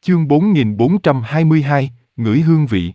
Chương 4422, ngửi hương vị.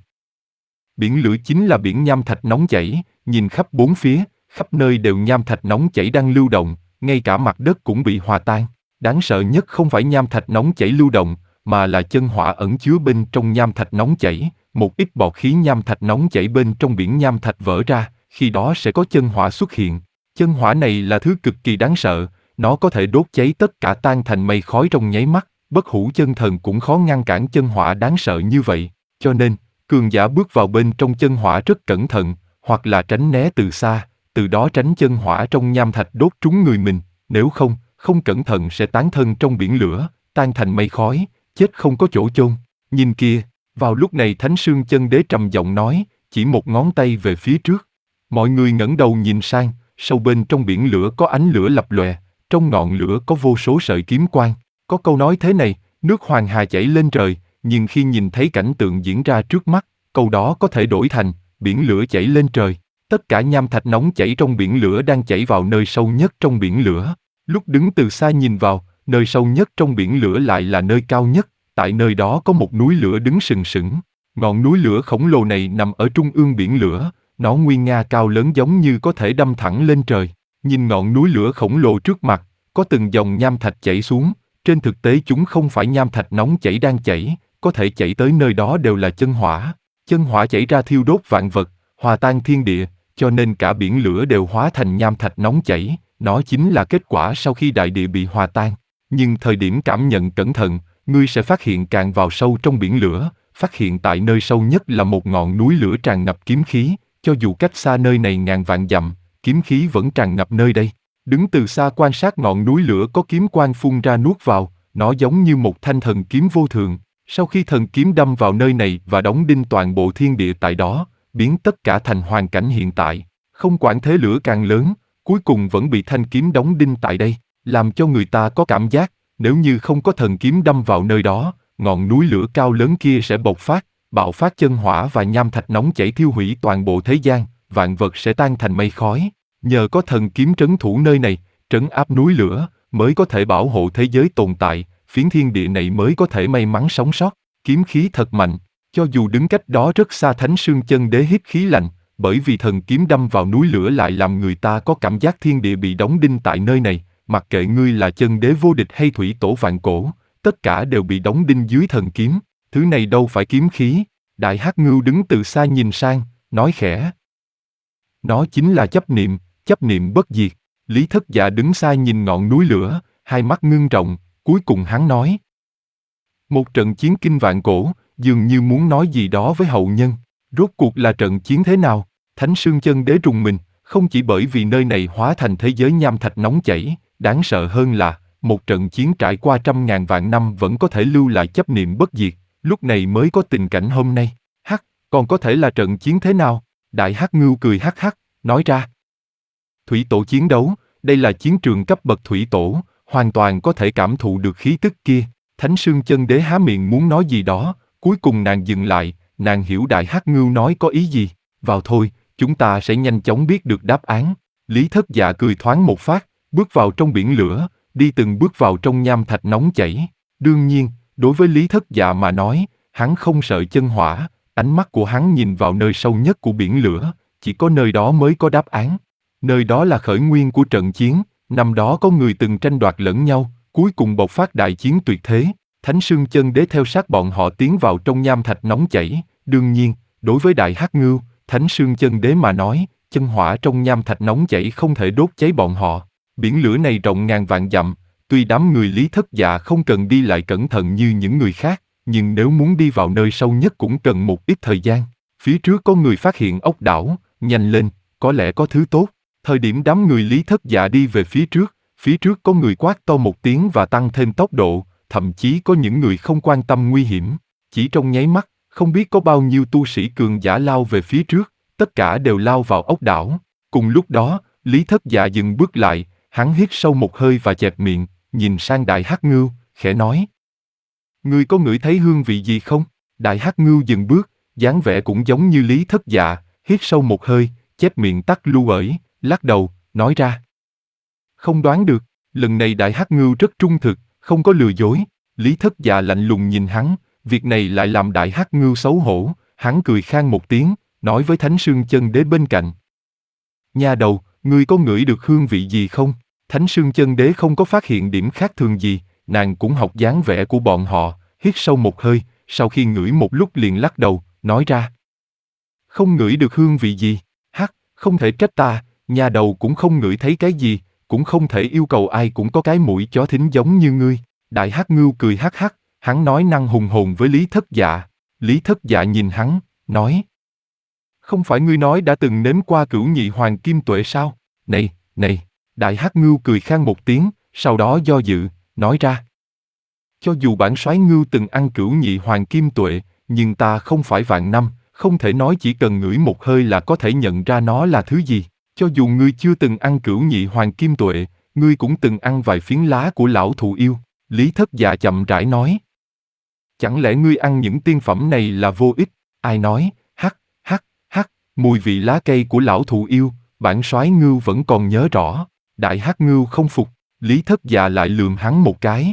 Biển lửa chính là biển nham thạch nóng chảy, nhìn khắp bốn phía, khắp nơi đều nham thạch nóng chảy đang lưu động, ngay cả mặt đất cũng bị hòa tan. Đáng sợ nhất không phải nham thạch nóng chảy lưu động, mà là chân hỏa ẩn chứa bên trong nham thạch nóng chảy, một ít bọt khí nham thạch nóng chảy bên trong biển nham thạch vỡ ra, khi đó sẽ có chân hỏa xuất hiện. Chân hỏa này là thứ cực kỳ đáng sợ, nó có thể đốt cháy tất cả tan thành mây khói trong nháy mắt. Bất hủ chân thần cũng khó ngăn cản chân hỏa đáng sợ như vậy, cho nên, cường giả bước vào bên trong chân hỏa rất cẩn thận, hoặc là tránh né từ xa, từ đó tránh chân hỏa trong nham thạch đốt trúng người mình, nếu không, không cẩn thận sẽ tán thân trong biển lửa, tan thành mây khói, chết không có chỗ chôn. Nhìn kia, vào lúc này Thánh Sương Chân Đế trầm giọng nói, chỉ một ngón tay về phía trước. Mọi người ngẩng đầu nhìn sang, sâu bên trong biển lửa có ánh lửa lập lòe, trong ngọn lửa có vô số sợi kiếm quang. Có câu nói thế này, nước Hoàng Hà chảy lên trời, nhưng khi nhìn thấy cảnh tượng diễn ra trước mắt, câu đó có thể đổi thành, biển lửa chảy lên trời. Tất cả nham thạch nóng chảy trong biển lửa đang chảy vào nơi sâu nhất trong biển lửa. Lúc đứng từ xa nhìn vào, nơi sâu nhất trong biển lửa lại là nơi cao nhất, tại nơi đó có một núi lửa đứng sừng sững. Ngọn núi lửa khổng lồ này nằm ở trung ương biển lửa, nó nguy nga cao lớn giống như có thể đâm thẳng lên trời. Nhìn ngọn núi lửa khổng lồ trước mặt, có từng dòng nham thạch chảy xuống. Trên thực tế chúng không phải nham thạch nóng chảy đang chảy, có thể chảy tới nơi đó đều là chân hỏa. Chân hỏa chảy ra thiêu đốt vạn vật, hòa tan thiên địa, cho nên cả biển lửa đều hóa thành nham thạch nóng chảy, nó chính là kết quả sau khi đại địa bị hòa tan. Nhưng thời điểm cảm nhận cẩn thận, ngươi sẽ phát hiện càng vào sâu trong biển lửa, phát hiện tại nơi sâu nhất là một ngọn núi lửa tràn ngập kiếm khí, cho dù cách xa nơi này ngàn vạn dặm, kiếm khí vẫn tràn ngập nơi đây. Đứng từ xa quan sát ngọn núi lửa có kiếm quang phun ra nuốt vào, nó giống như một thanh thần kiếm vô thượng. Sau khi thần kiếm đâm vào nơi này và đóng đinh toàn bộ thiên địa tại đó, biến tất cả thành hoàn cảnh hiện tại, không quản thế lửa càng lớn, cuối cùng vẫn bị thanh kiếm đóng đinh tại đây, làm cho người ta có cảm giác, nếu như không có thần kiếm đâm vào nơi đó, ngọn núi lửa cao lớn kia sẽ bộc phát, bạo phát chân hỏa và nham thạch nóng chảy thiêu hủy toàn bộ thế gian, vạn vật sẽ tan thành mây khói. Nhờ có thần kiếm trấn thủ nơi này, trấn áp núi lửa, mới có thể bảo hộ thế giới tồn tại, phiến thiên địa này mới có thể may mắn sống sót. Kiếm khí thật mạnh, cho dù đứng cách đó rất xa Thánh Sương Chân Đế hít khí lạnh, bởi vì thần kiếm đâm vào núi lửa lại làm người ta có cảm giác thiên địa bị đóng đinh tại nơi này, mặc kệ ngươi là chân đế vô địch hay thủy tổ vạn cổ, tất cả đều bị đóng đinh dưới thần kiếm, thứ này đâu phải kiếm khí. Đại Hắc Ngưu đứng từ xa nhìn sang, nói khẽ. Nó chính là chấp niệm bất diệt. Lý Thất Dạ đứng xa nhìn ngọn núi lửa, hai mắt ngưng trọng, cuối cùng hắn nói. Một trận chiến kinh vạn cổ, dường như muốn nói gì đó với hậu nhân. Rốt cuộc là trận chiến thế nào? Thánh Sương Chân Đế rùng mình, không chỉ bởi vì nơi này hóa thành thế giới nham thạch nóng chảy, đáng sợ hơn là, một trận chiến trải qua trăm ngàn vạn năm vẫn có thể lưu lại chấp niệm bất diệt, lúc này mới có tình cảnh hôm nay. Hắc, còn có thể là trận chiến thế nào? Đại Hắc Ngưu cười hắc hắc, nói ra. Thủy tổ chiến đấu, đây là chiến trường cấp bậc thủy tổ, hoàn toàn có thể cảm thụ được khí tức kia. Thánh Sương Chân Đế há miệng muốn nói gì đó, cuối cùng nàng dừng lại, nàng hiểu Đại Hắc Ngưu nói có ý gì. Vào thôi, chúng ta sẽ nhanh chóng biết được đáp án. Lý Thất Dạ cười thoáng một phát, bước vào trong biển lửa, đi từng bước vào trong nham thạch nóng chảy. Đương nhiên, đối với Lý Thất Dạ mà nói, hắn không sợ chân hỏa, ánh mắt của hắn nhìn vào nơi sâu nhất của biển lửa, chỉ có nơi đó mới có đáp án. Nơi đó là khởi nguyên của trận chiến, năm đó có người từng tranh đoạt lẫn nhau, cuối cùng bộc phát đại chiến tuyệt thế. Thánh Sương Chân Đế theo sát bọn họ tiến vào trong nham thạch nóng chảy. Đương nhiên, đối với Đại Hắc Ngưu, Thánh Sương Chân Đế mà nói, chân hỏa trong nham thạch nóng chảy không thể đốt cháy bọn họ. Biển lửa này rộng ngàn vạn dặm, tuy đám người Lý Thất Dạ không cần đi lại cẩn thận như những người khác, nhưng nếu muốn đi vào nơi sâu nhất cũng cần một ít thời gian. Phía trước có người phát hiện ốc đảo, nhanh lên, có lẽ có thứ tốt. Thời điểm đám người Lý Thất Dạ đi về phía trước có người quát to một tiếng và tăng thêm tốc độ, thậm chí có những người không quan tâm nguy hiểm. Chỉ trong nháy mắt, không biết có bao nhiêu tu sĩ cường giả lao về phía trước, tất cả đều lao vào ốc đảo. Cùng lúc đó, Lý Thất Dạ dừng bước lại, hắn hít sâu một hơi và chẹp miệng, nhìn sang Đại Hắc Ngưu, khẽ nói. Ngươi có ngửi thấy hương vị gì không? Đại Hắc Ngưu dừng bước, dáng vẻ cũng giống như Lý Thất Dạ, hít sâu một hơi, chép miệng tắt lưu ởi, lắc đầu, nói ra. Không đoán được, lần này Đại Hắc Ngưu rất trung thực, không có lừa dối. Lý Thất Dạ lạnh lùng nhìn hắn, việc này lại làm Đại Hắc Ngưu xấu hổ, hắn cười khan một tiếng, nói với Thánh Sương Chân Đế bên cạnh. Nha đầu, ngươi có ngửi được hương vị gì không? Thánh Sương Chân Đế không có phát hiện điểm khác thường gì, nàng cũng học dáng vẻ của bọn họ, hít sâu một hơi, sau khi ngửi một lúc liền lắc đầu, nói ra. Không ngửi được hương vị gì? Hắc, không thể trách ta, nhà đầu cũng không ngửi thấy cái gì, cũng không thể yêu cầu ai cũng có cái mũi chó thính giống như ngươi. Đại Hắc Ngưu cười hắc hắc, hắn nói năng hùng hồn với Lý Thất Dạ. Lý Thất Dạ nhìn hắn, nói. Không phải ngươi nói đã từng nếm qua cửu nhị hoàng kim tuệ sao? Này, này, Đại Hắc Ngưu cười khan một tiếng, sau đó do dự, nói ra. Cho dù bản soái Ngưu từng ăn cửu nhị hoàng kim tuệ, nhưng ta không phải vạn năm, không thể nói chỉ cần ngửi một hơi là có thể nhận ra nó là thứ gì. Cho dù ngươi chưa từng ăn cửu nhị hoàng kim tuệ, ngươi cũng từng ăn vài phiến lá của lão thụ yêu. Lý Thất Dạ chậm rãi nói. Chẳng lẽ ngươi ăn những tiên phẩm này là vô ích? Ai nói, hắc, hắc, hắc, mùi vị lá cây của lão thụ yêu, bản soái Ngưu vẫn còn nhớ rõ. Đại Hắc Ngưu không phục, Lý Thất Dạ lại lườm hắn một cái.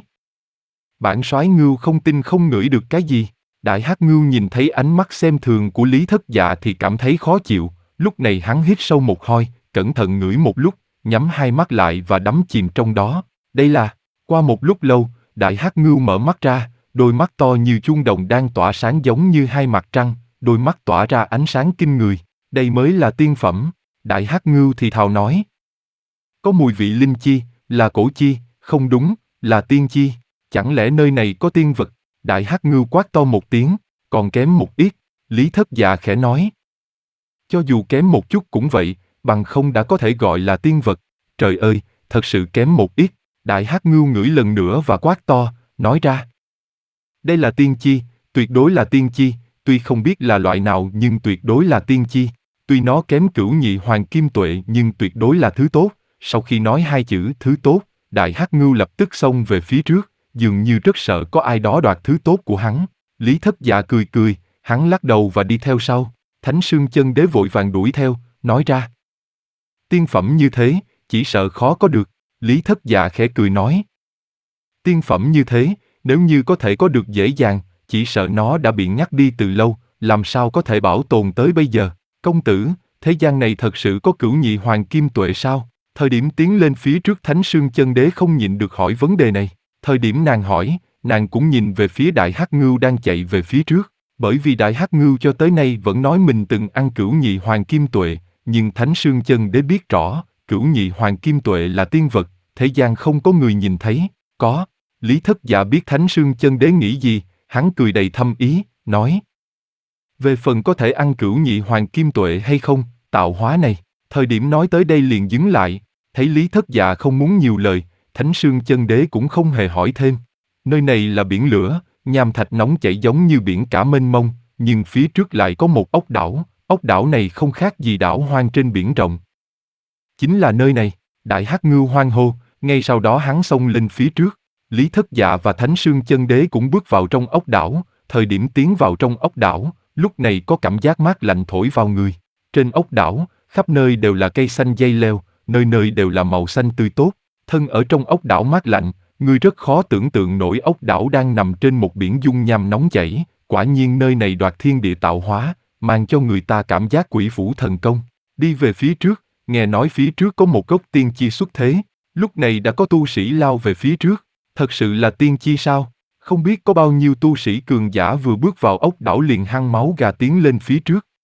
Bản soái Ngưu không tin không ngửi được cái gì. Đại Hắc Ngưu nhìn thấy ánh mắt xem thường của Lý Thất Dạ thì cảm thấy khó chịu, lúc này hắn hít sâu một hơi, cẩn thận ngửi một lúc, nhắm hai mắt lại và đắm chìm trong đó. Đây là, qua một lúc lâu, Đại Hắc Ngưu mở mắt ra, đôi mắt to như chuông đồng đang tỏa sáng giống như hai mặt trăng, đôi mắt tỏa ra ánh sáng kinh người. Đây mới là tiên phẩm. Đại Hắc Ngưu thì thào nói. Có mùi vị linh chi, là cổ chi, không đúng, là tiên chi. Chẳng lẽ nơi này có tiên vật? Đại Hắc Ngưu quát to một tiếng, còn kém một ít. Lý Thất Dạ khẽ nói. Cho dù kém một chút cũng vậy, bằng không đã có thể gọi là tiên vật. Trời ơi, thật sự kém một ít. Đại Hắc Ngưu ngửi lần nữa và quát to, nói ra. Đây là tiên chi, tuyệt đối là tiên chi, tuy không biết là loại nào nhưng tuyệt đối là tiên chi. Tuy nó kém cửu nhị hoàng kim tuệ nhưng tuyệt đối là thứ tốt. Sau khi nói hai chữ thứ tốt, Đại Hắc Ngưu lập tức xông về phía trước, dường như rất sợ có ai đó đoạt thứ tốt của hắn. Lý Thất Dạ cười cười, hắn lắc đầu và đi theo sau. Thánh Sương Chân Đế vội vàng đuổi theo, nói ra. Tiên phẩm như thế, chỉ sợ khó có được. Lý Thất Dạ khẽ cười nói. Tiên phẩm như thế, nếu như có thể có được dễ dàng, chỉ sợ nó đã bị ngắt đi từ lâu, làm sao có thể bảo tồn tới bây giờ. Công tử, thế gian này thật sự có cửu nhị hoàng kim tuệ sao? Thời điểm tiến lên phía trước Thánh Sương Chân Đế không nhịn được hỏi vấn đề này. Thời điểm nàng hỏi, nàng cũng nhìn về phía Đại Hắc Ngưu đang chạy về phía trước. Bởi vì Đại Hắc Ngưu cho tới nay vẫn nói mình từng ăn cửu nhị hoàng kim tuệ, nhưng Thánh Sương Chân Đế biết rõ, cửu nhị hoàng kim tuệ là tiên vật, thế gian không có người nhìn thấy. Có. Lý Thất Dạ biết Thánh Sương Chân Đế nghĩ gì, hắn cười đầy thâm ý, nói. Về phần có thể ăn cửu nhị hoàng kim tuệ hay không, tạo hóa này, thời điểm nói tới đây liền dừng lại, thấy Lý Thất Dạ không muốn nhiều lời, Thánh Sương Chân Đế cũng không hề hỏi thêm. Nơi này là biển lửa, nham thạch nóng chảy giống như biển cả mênh mông, nhưng phía trước lại có một ốc đảo này không khác gì đảo hoang trên biển rộng. Chính là nơi này, Đại Hắc Ngưu hoan hô, ngay sau đó hắn xông lên phía trước. Lý Thất Dạ và Thánh Sương Chân Đế cũng bước vào trong ốc đảo, thời điểm tiến vào trong ốc đảo, lúc này có cảm giác mát lạnh thổi vào người. Trên ốc đảo, khắp nơi đều là cây xanh dây leo, nơi nơi đều là màu xanh tươi tốt. Thân ở trong ốc đảo mát lạnh, người rất khó tưởng tượng nổi ốc đảo đang nằm trên một biển dung nham nóng chảy. Quả nhiên nơi này đoạt thiên địa tạo hóa, mang cho người ta cảm giác quỷ phủ thần công. Đi về phía trước, nghe nói phía trước có một gốc tiên chi xuất thế, lúc này đã có tu sĩ lao về phía trước. Thật sự là tiên chi sao? Không biết có bao nhiêu tu sĩ cường giả vừa bước vào ốc đảo liền hăng máu gà tiến lên phía trước.